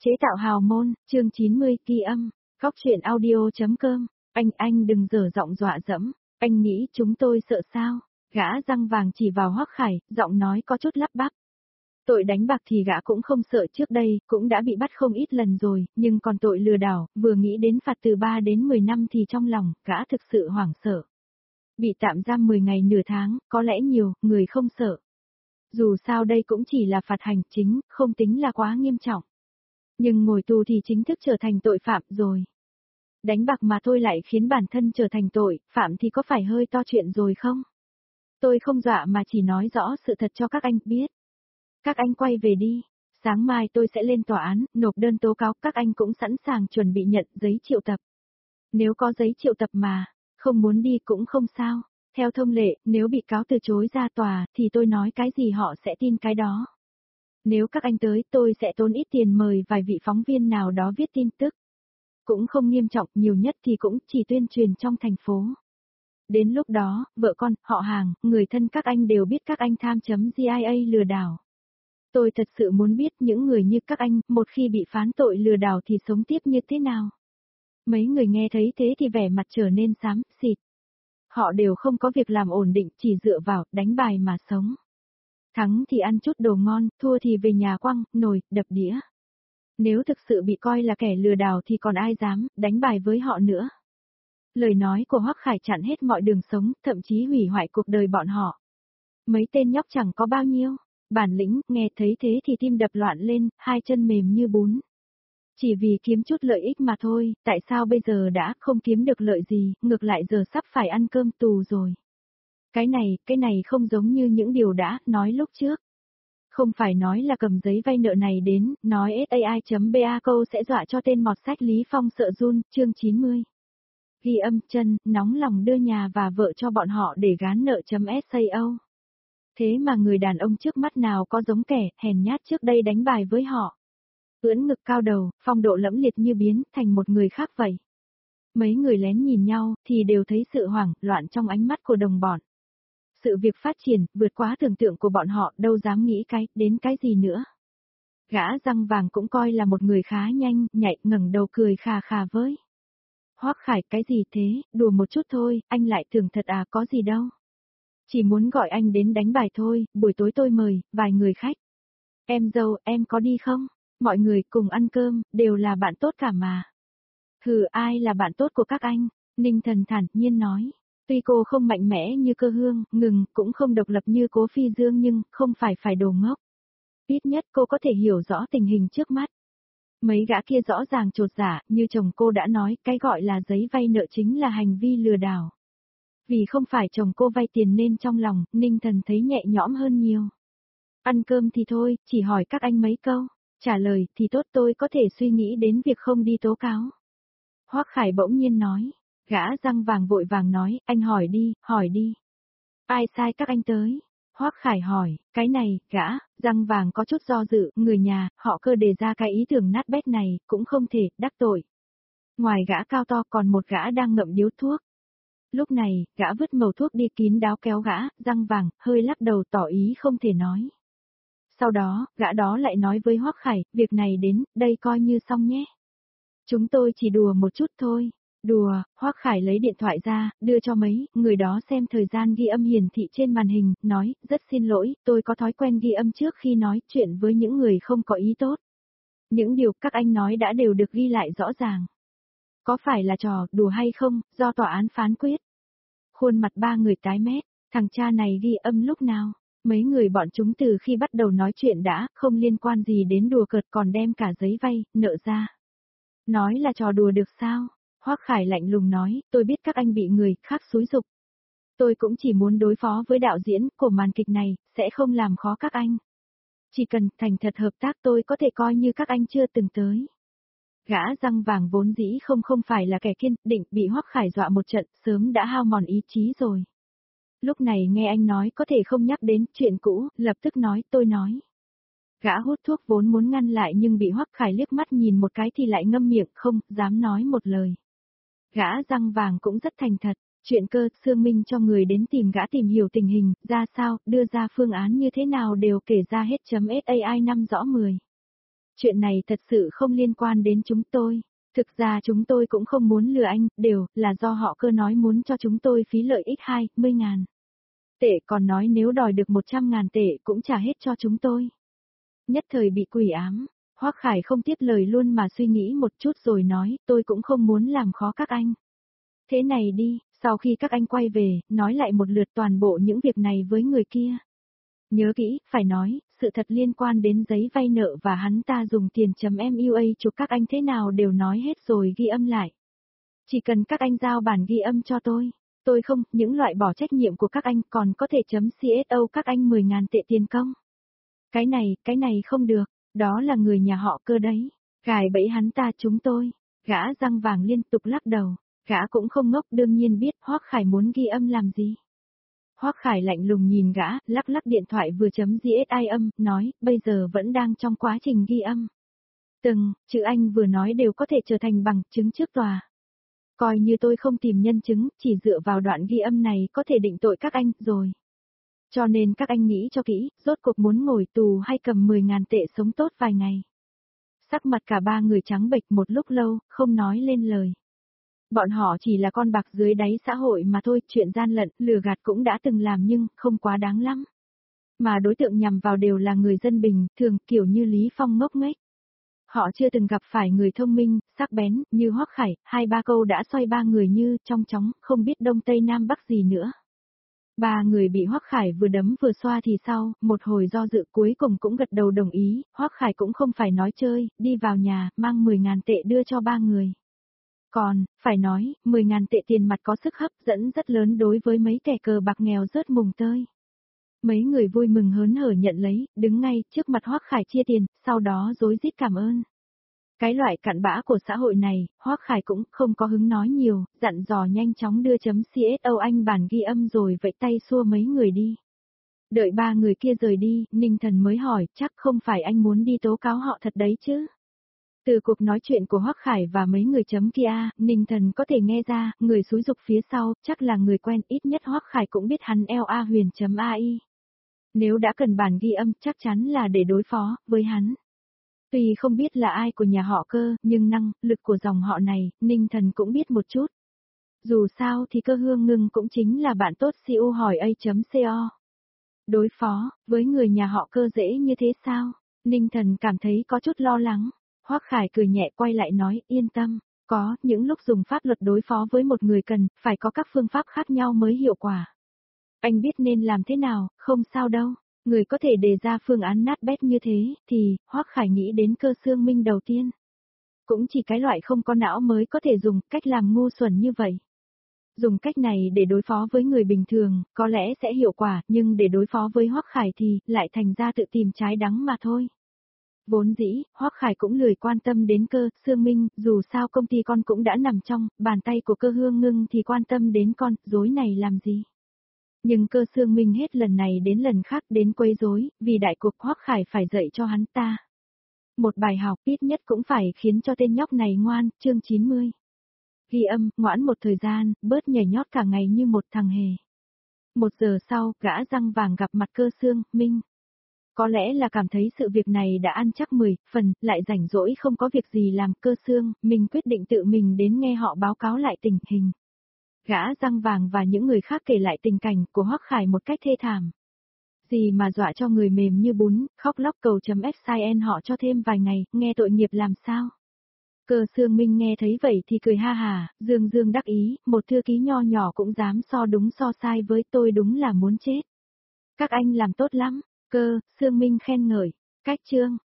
Chế tạo hào môn, chương 90, ghi âm, góc truyện audio.com, anh đừng dở giọng dọa dẫm, anh nghĩ chúng tôi sợ sao? Gã răng vàng chỉ vào Hoắc Khải, giọng nói có chút lắp bắp. Tội đánh bạc thì gã cũng không sợ, trước đây, cũng đã bị bắt không ít lần rồi, nhưng còn tội lừa đảo, vừa nghĩ đến phạt từ 3 đến 10 năm thì trong lòng, gã thực sự hoảng sợ. Bị tạm giam 10 ngày nửa tháng, có lẽ nhiều, người không sợ. Dù sao đây cũng chỉ là phạt hành chính, không tính là quá nghiêm trọng. Nhưng ngồi tù thì chính thức trở thành tội phạm rồi. Đánh bạc mà thôi lại khiến bản thân trở thành tội, phạm thì có phải hơi to chuyện rồi không? Tôi không dọa mà chỉ nói rõ sự thật cho các anh biết. Các anh quay về đi, sáng mai tôi sẽ lên tòa án, nộp đơn tố cáo, các anh cũng sẵn sàng chuẩn bị nhận giấy triệu tập. Nếu có giấy triệu tập mà, không muốn đi cũng không sao. Theo thông lệ, nếu bị cáo từ chối ra tòa, thì tôi nói cái gì họ sẽ tin cái đó. Nếu các anh tới, tôi sẽ tốn ít tiền mời vài vị phóng viên nào đó viết tin tức. Cũng không nghiêm trọng, nhiều nhất thì cũng chỉ tuyên truyền trong thành phố. Đến lúc đó, vợ con, họ hàng, người thân các anh đều biết các anh tham.GIA lừa đảo. Tôi thật sự muốn biết những người như các anh, một khi bị phán tội lừa đảo thì sống tiếp như thế nào. Mấy người nghe thấy thế thì vẻ mặt trở nên xám xịt. Họ đều không có việc làm ổn định, chỉ dựa vào đánh bài mà sống. Thắng thì ăn chút đồ ngon, thua thì về nhà quăng, nồi, đập đĩa. Nếu thực sự bị coi là kẻ lừa đảo thì còn ai dám đánh bài với họ nữa. Lời nói của Hoắc Khải chặn hết mọi đường sống, thậm chí hủy hoại cuộc đời bọn họ. Mấy tên nhóc chẳng có bao nhiêu, bản lĩnh, nghe thấy thế thì tim đập loạn lên, hai chân mềm như bún. Chỉ vì kiếm chút lợi ích mà thôi, tại sao bây giờ đã không kiếm được lợi gì, ngược lại giờ sắp phải ăn cơm tù rồi. Cái này không giống như những điều đã nói lúc trước. Không phải nói là cầm giấy vay nợ này đến, nói SAI.BA câu sẽ dọa cho tên mọt sách Lý Phong sợ run, chương 90. Ghi âm chân, nóng lòng đưa nhà và vợ cho bọn họ để gán nợ.SAO. Thế mà người đàn ông trước mắt nào có giống kẻ hèn nhát trước đây đánh bài với họ. Ưỡn ngực cao đầu, phong độ lẫm liệt như biến thành một người khác vậy. Mấy người lén nhìn nhau thì đều thấy sự hoảng loạn trong ánh mắt của đồng bọn. Sự việc phát triển vượt quá tưởng tượng của bọn họ, đâu dám nghĩ đến cái gì nữa. Gã răng vàng cũng coi là một người khá nhanh, nhạy, ngẩng đầu cười khà khà với. Hoắc Khải, cái gì thế, đùa một chút thôi, anh lại tưởng thật à, có gì đâu. Chỉ muốn gọi anh đến đánh bài thôi, buổi tối tôi mời vài người khách. Em dâu, em có đi không? Mọi người cùng ăn cơm, đều là bạn tốt cả mà. Hừ, ai là bạn tốt của các anh? Ninh Thần thản nhiên nói. Tuy cô không mạnh mẽ như Cơ Hương, cũng không độc lập như Cố Phi Dương nhưng không phải đồ ngốc. Ít nhất cô có thể hiểu rõ tình hình trước mắt. Mấy gã kia rõ ràng chột dạ, như chồng cô đã nói, cái gọi là giấy vay nợ chính là hành vi lừa đảo. Vì không phải chồng cô vay tiền nên trong lòng, Ninh Thần thấy nhẹ nhõm hơn nhiều. Ăn cơm thì thôi, chỉ hỏi các anh mấy câu, trả lời thì tốt, tôi có thể suy nghĩ đến việc không đi tố cáo. Hoắc Khải bỗng nhiên nói. Gã răng vàng vội vàng nói, anh hỏi đi. Ai sai các anh tới? Hoắc Khải hỏi, cái này, gã, răng vàng có chút do dự, người nhà, họ Cơ đề ra cái ý tưởng nát bét này, cũng không thể, đắc tội. Ngoài gã cao to còn một gã đang ngậm điếu thuốc. Lúc này, gã vứt mẩu thuốc đi kín đáo kéo gã, răng vàng, hơi lắc đầu tỏ ý không thể nói. Sau đó, gã đó lại nói với Hoắc Khải, việc này đến, đây coi như xong nhé. Chúng tôi chỉ đùa một chút thôi. Đùa, Hoắc Khải lấy điện thoại ra, đưa cho mấy người đó xem thời gian ghi âm hiển thị trên màn hình, nói, rất xin lỗi, tôi có thói quen ghi âm trước khi nói chuyện với những người không có ý tốt. Những điều các anh nói đã đều được ghi lại rõ ràng. Có phải là trò đùa hay không, do tòa án phán quyết. Khuôn mặt ba người tái mét, thằng cha này ghi âm lúc nào? Mấy người bọn chúng từ khi bắt đầu nói chuyện đã không liên quan gì đến đùa cợt, còn đem cả giấy vay, nợ ra. Nói là trò đùa được sao? Hoắc Khải lạnh lùng nói, tôi biết các anh bị người khác xúi giục. Tôi cũng chỉ muốn đối phó với đạo diễn của màn kịch này, sẽ không làm khó các anh. Chỉ cần thành thật hợp tác tôi có thể coi như các anh chưa từng tới. Gã răng vàng vốn dĩ không phải là kẻ kiên định, bị Hoắc Khải dọa một trận, sớm đã hao mòn ý chí rồi. Lúc này nghe anh nói có thể không nhắc đến chuyện cũ, lập tức nói, tôi nói. Gã hút thuốc vốn muốn ngăn lại nhưng bị Hoắc Khải liếc mắt nhìn một cái thì lại ngâm miệng, không dám nói một lời. Gã răng vàng cũng rất thành thật, chuyện Cơ, Sương Minh cho người đến tìm gã tìm hiểu tình hình, ra sao, đưa ra phương án như thế nào đều kể ra hết.SAI 5 rõ 10. Chuyện này thật sự không liên quan đến chúng tôi. Thực ra chúng tôi cũng không muốn lừa anh, đều là do họ Cơ nói muốn cho chúng tôi phí lợi ích 20.000 tệ, còn nói nếu đòi được 100.000 tệ cũng trả hết cho chúng tôi. Nhất thời bị quỷ ám, Hoắc Khải không tiếp lời luôn mà suy nghĩ một chút rồi nói, tôi cũng không muốn làm khó các anh. Thế này đi, sau khi các anh quay về, nói lại một lượt toàn bộ những việc này với người kia. Nhớ kỹ, phải nói, sự thật liên quan đến giấy vay nợ và hắn ta dùng tiền .mua chụp các anh thế nào đều nói hết rồi ghi âm lại. Chỉ cần các anh giao bản ghi âm cho tôi không, những loại bỏ trách nhiệm của các anh còn có thể CSO các anh 10.000 tệ tiền công. Cái này không được, đó là người nhà họ Cơ đấy, gài bẫy hắn ta chúng tôi, gã răng vàng liên tục lắc đầu, gã cũng không ngốc đương nhiên biết Hoắc Khải muốn ghi âm làm gì. Hoắc Khải lạnh lùng nhìn gã, lắc lắc điện thoại vừa GSI âm, nói, bây giờ vẫn đang trong quá trình ghi âm. Từng chữ anh vừa nói đều có thể trở thành bằng chứng trước tòa. Coi như tôi không tìm nhân chứng, chỉ dựa vào đoạn ghi âm này có thể định tội các anh rồi. Cho nên các anh nghĩ cho kỹ, rốt cuộc muốn ngồi tù hay cầm 10.000 tệ sống tốt vài ngày. Sắc mặt cả ba người trắng bệch một lúc lâu, không nói lên lời. Bọn họ chỉ là con bạc dưới đáy xã hội mà thôi, chuyện gian lận, lừa gạt cũng đã từng làm nhưng không quá đáng lắm. Mà đối tượng nhằm vào đều là người dân bình thường, kiểu như Lý Phong ngốc nghếch. Họ chưa từng gặp phải người thông minh, sắc bén, như Hoắc Khải, 2-3 câu đã xoay ba người như trong chóng, không biết đông tây nam bắc gì nữa. Ba người bị Hoắc Khải vừa đấm vừa xoa thì sau, một hồi do dự cuối cùng cũng gật đầu đồng ý, Hoắc Khải cũng không phải nói chơi, đi vào nhà, mang 10.000 tệ đưa cho ba người. Còn, phải nói, 10.000 tệ tiền mặt có sức hấp dẫn rất lớn đối với mấy kẻ cờ bạc nghèo rớt mùng tơi. Mấy người vui mừng hớn hở nhận lấy, đứng ngay trước mặt Hoắc Khải chia tiền, sau đó rối rít cảm ơn. Cái loại cặn bã của xã hội này, Hoắc Khải cũng không có hứng nói nhiều, dặn dò nhanh chóng đưa CSO anh bản ghi âm rồi vẫy tay xua mấy người đi. Đợi ba người kia rời đi, Ninh Thần mới hỏi, chắc không phải anh muốn đi tố cáo họ thật đấy chứ? Từ cuộc nói chuyện của Hoắc Khải và mấy người kia, Ninh Thần có thể nghe ra, người xúi dục phía sau, chắc là người quen, ít nhất Hoắc Khải cũng biết hắn LA Huyền.ai. Nếu đã cần bản ghi âm, chắc chắn là để đối phó với hắn. Tuy không biết là ai của nhà họ Cơ, nhưng năng lực của dòng họ này, Ninh Thần cũng biết một chút. Dù sao thì Cơ Hương Ngưng cũng chính là bạn tốt CEO hỏi A.co. Đối phó với người nhà họ Cơ dễ như thế sao? Ninh Thần cảm thấy có chút lo lắng. Hoắc Khải cười nhẹ quay lại nói, yên tâm, có, những lúc dùng pháp luật đối phó với một người cần, phải có các phương pháp khác nhau mới hiệu quả. Anh biết nên làm thế nào, không sao đâu. Người có thể đề ra phương án nát bét như thế, thì, Hoắc Khải nghĩ đến Cơ Xương Minh đầu tiên. Cũng chỉ cái loại không có não mới có thể dùng cách làm ngu xuẩn như vậy. Dùng cách này để đối phó với người bình thường, có lẽ sẽ hiệu quả, nhưng để đối phó với Hoắc Khải thì, lại thành ra tự tìm trái đắng mà thôi. Vốn dĩ, Hoắc Khải cũng lười quan tâm đến Cơ Xương Minh, dù sao công ty con cũng đã nằm trong bàn tay của Cơ Hương Ngưng thì quan tâm đến con rối này làm gì. Nhưng Cơ Xương Minh hết lần này đến lần khác đến quấy rối, vì đại cuộc Hoắc Khải phải dạy cho hắn ta. Một bài học ít nhất cũng phải khiến cho tên nhóc này ngoan, chương 90. Ghi âm, ngoãn một thời gian, bớt nhảy nhót cả ngày như một thằng hề. 1 giờ sau, gã răng vàng gặp mặt Cơ Xương Minh. Có lẽ là cảm thấy sự việc này đã ăn chắc 10 phần, lại rảnh rỗi không có việc gì làm. Cơ Xương Minh quyết định tự mình đến nghe họ báo cáo lại tình hình. Gã răng vàng và những người khác kể lại tình cảnh của Hoắc Khải một cách thê thảm. Gì mà dọa cho người mềm như bún, khóc lóc cầu.fcn họ cho thêm vài ngày, nghe tội nghiệp làm sao. Cơ Xương Minh nghe thấy vậy thì cười ha hà, dương dương đắc ý, một thư ký nho nhỏ cũng dám so đúng so sai với tôi, đúng là muốn chết. Các anh làm tốt lắm. Cơ Xương Minh khen ngợi. Cách chương